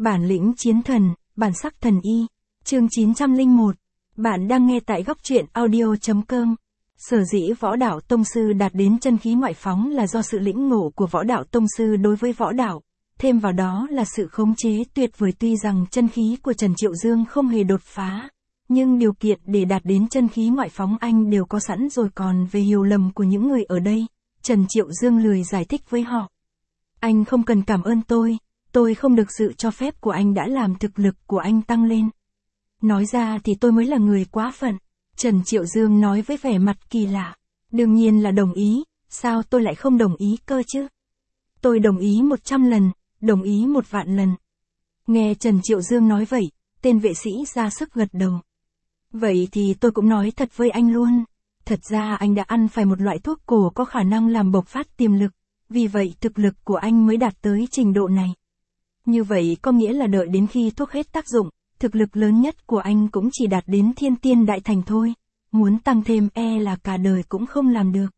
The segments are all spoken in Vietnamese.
Bản lĩnh chiến thần, bản sắc thần y. Chương 901. Bạn đang nghe tại góc truyện audio.com. Sở dĩ võ đạo tông sư đạt đến chân khí ngoại phóng là do sự lĩnh ngộ của võ đạo tông sư đối với võ đạo. Thêm vào đó là sự khống chế tuyệt vời. Tuy rằng chân khí của Trần Triệu Dương không hề đột phá, nhưng điều kiện để đạt đến chân khí ngoại phóng anh đều có sẵn rồi. Còn về hiểu lầm của những người ở đây, Trần Triệu Dương lười giải thích với họ. Anh không cần cảm ơn tôi không được sự cho phép của anh đã làm thực lực của anh tăng lên. Nói ra thì tôi mới là người quá phận. Trần Triệu Dương nói với vẻ mặt kỳ lạ. Đương nhiên là đồng ý, sao tôi lại không đồng ý cơ chứ? Tôi đồng ý 100 lần, đồng ý 1.000.000 lần. Nghe Trần Triệu Dương nói vậy, tên vệ sĩ ra sức gật đầu. Vậy thì tôi cũng nói thật với anh luôn. Thật ra anh đã ăn phải một loại thuốc cổ có khả năng làm bộc phát tiềm lực, vì vậy thực lực của anh mới đạt tới trình độ này. Như vậy có nghĩa là đợi đến khi thuốc hết tác dụng, thực lực lớn nhất của anh cũng chỉ đạt đến thiên tiên đại thành thôi. Muốn tăng thêm là cả đời cũng không làm được.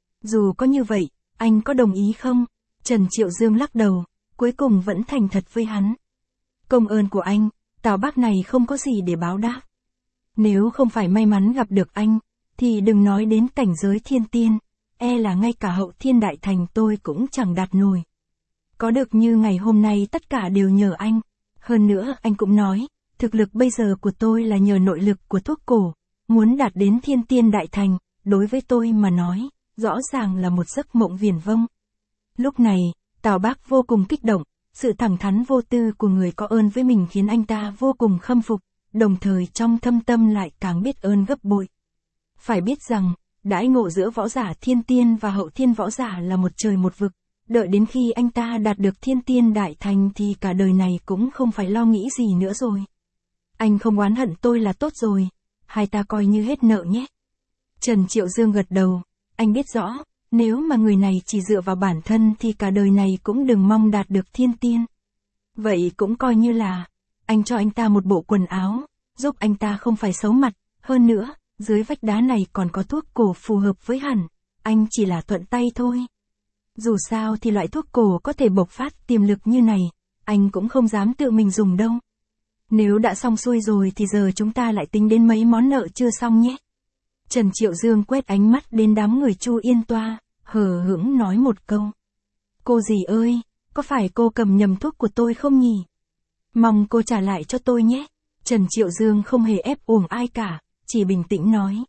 Dù có như vậy, anh có đồng ý không? Trần Triệu Dương lắc đầu, cuối cùng vẫn thành thật với hắn. Công ơn của anh, Tào Bác này không có gì để báo đáp. Nếu không phải may mắn gặp được anh, thì đừng nói đến cảnh giới thiên tiên, là ngay cả hậu thiên đại thành tôi cũng chẳng đạt nổi. Có được như ngày hôm nay tất cả đều nhờ anh. Hơn nữa anh cũng nói, thực lực bây giờ của tôi là nhờ nội lực của thuốc cổ. Muốn đạt đến thiên tiên đại thành, đối với tôi mà nói, rõ ràng là một giấc mộng viển vông. Lúc này, Tào Bác vô cùng kích động, sự thẳng thắn vô tư của người có ơn với mình khiến anh ta vô cùng khâm phục, đồng thời trong thâm tâm lại càng biết ơn gấp bội. Phải biết rằng, đãi ngộ giữa võ giả thiên tiên và hậu thiên võ giả là một trời một vực. Đợi đến khi anh ta đạt được thiên tiên đại thành thì cả đời này cũng không phải lo nghĩ gì nữa rồi. Anh không oán hận tôi là tốt rồi, hai ta coi như hết nợ nhé. Trần Triệu Dương gật đầu, anh biết rõ, nếu mà người này chỉ dựa vào bản thân thì cả đời này cũng đừng mong đạt được thiên tiên. Vậy cũng coi như là, anh cho anh ta một bộ quần áo, giúp anh ta không phải xấu mặt, hơn nữa, dưới vách đá này còn có thuốc cổ phù hợp với hẳn, anh chỉ là thuận tay thôi. Dù sao thì loại thuốc cổ có thể bộc phát tiềm lực như này, anh cũng không dám tự mình dùng đâu. Nếu đã xong xuôi rồi thì giờ chúng ta lại tính đến mấy món nợ chưa xong nhé. Trần Triệu Dương quét ánh mắt đến đám người Chu Yên Toa, hờ hững nói một câu. Cô dì ơi, có phải cô cầm nhầm thuốc của tôi không nhỉ? Mong cô trả lại cho tôi nhé. Trần Triệu Dương không hề ép uổng ai cả, chỉ bình tĩnh nói.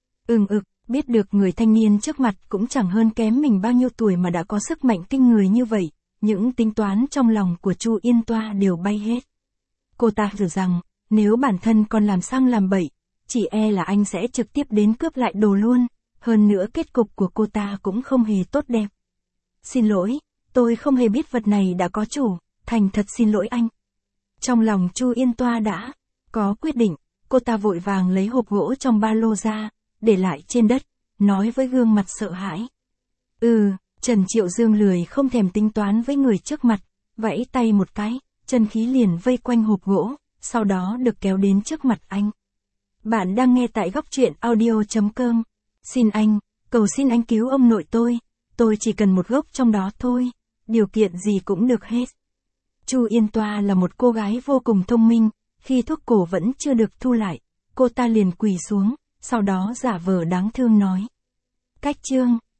Biết được người thanh niên trước mặt cũng chẳng hơn kém mình bao nhiêu tuổi mà đã có sức mạnh kinh người như vậy, những tính toán trong lòng của Chu Yên Toa đều bay hết. Cô ta hiểu rằng, nếu bản thân còn làm sang làm bậy, chỉ là anh sẽ trực tiếp đến cướp lại đồ luôn, hơn nữa kết cục của cô ta cũng không hề tốt đẹp. Xin lỗi, tôi không hề biết vật này đã có chủ, thành thật xin lỗi anh. Trong lòng Chu Yên Toa đã có quyết định, cô ta vội vàng lấy hộp gỗ trong ba lô ra, để lại trên đất, nói với gương mặt sợ hãi. Trần Triệu Dương lười không thèm tính toán với người trước mặt, vẫy tay một cái, chân khí liền vây quanh hộp gỗ, sau đó được kéo đến trước mặt anh. Bạn đang nghe tại góc truyện audio.com. Xin anh, cầu xin anh cứu ông nội tôi chỉ cần một gốc trong đó thôi, điều kiện gì cũng được hết. Chu Yên Toa là một cô gái vô cùng thông minh, khi thuốc cổ vẫn chưa được thu lại, cô ta liền quỳ xuống, sau đó giả vờ đáng thương nói. Cách chương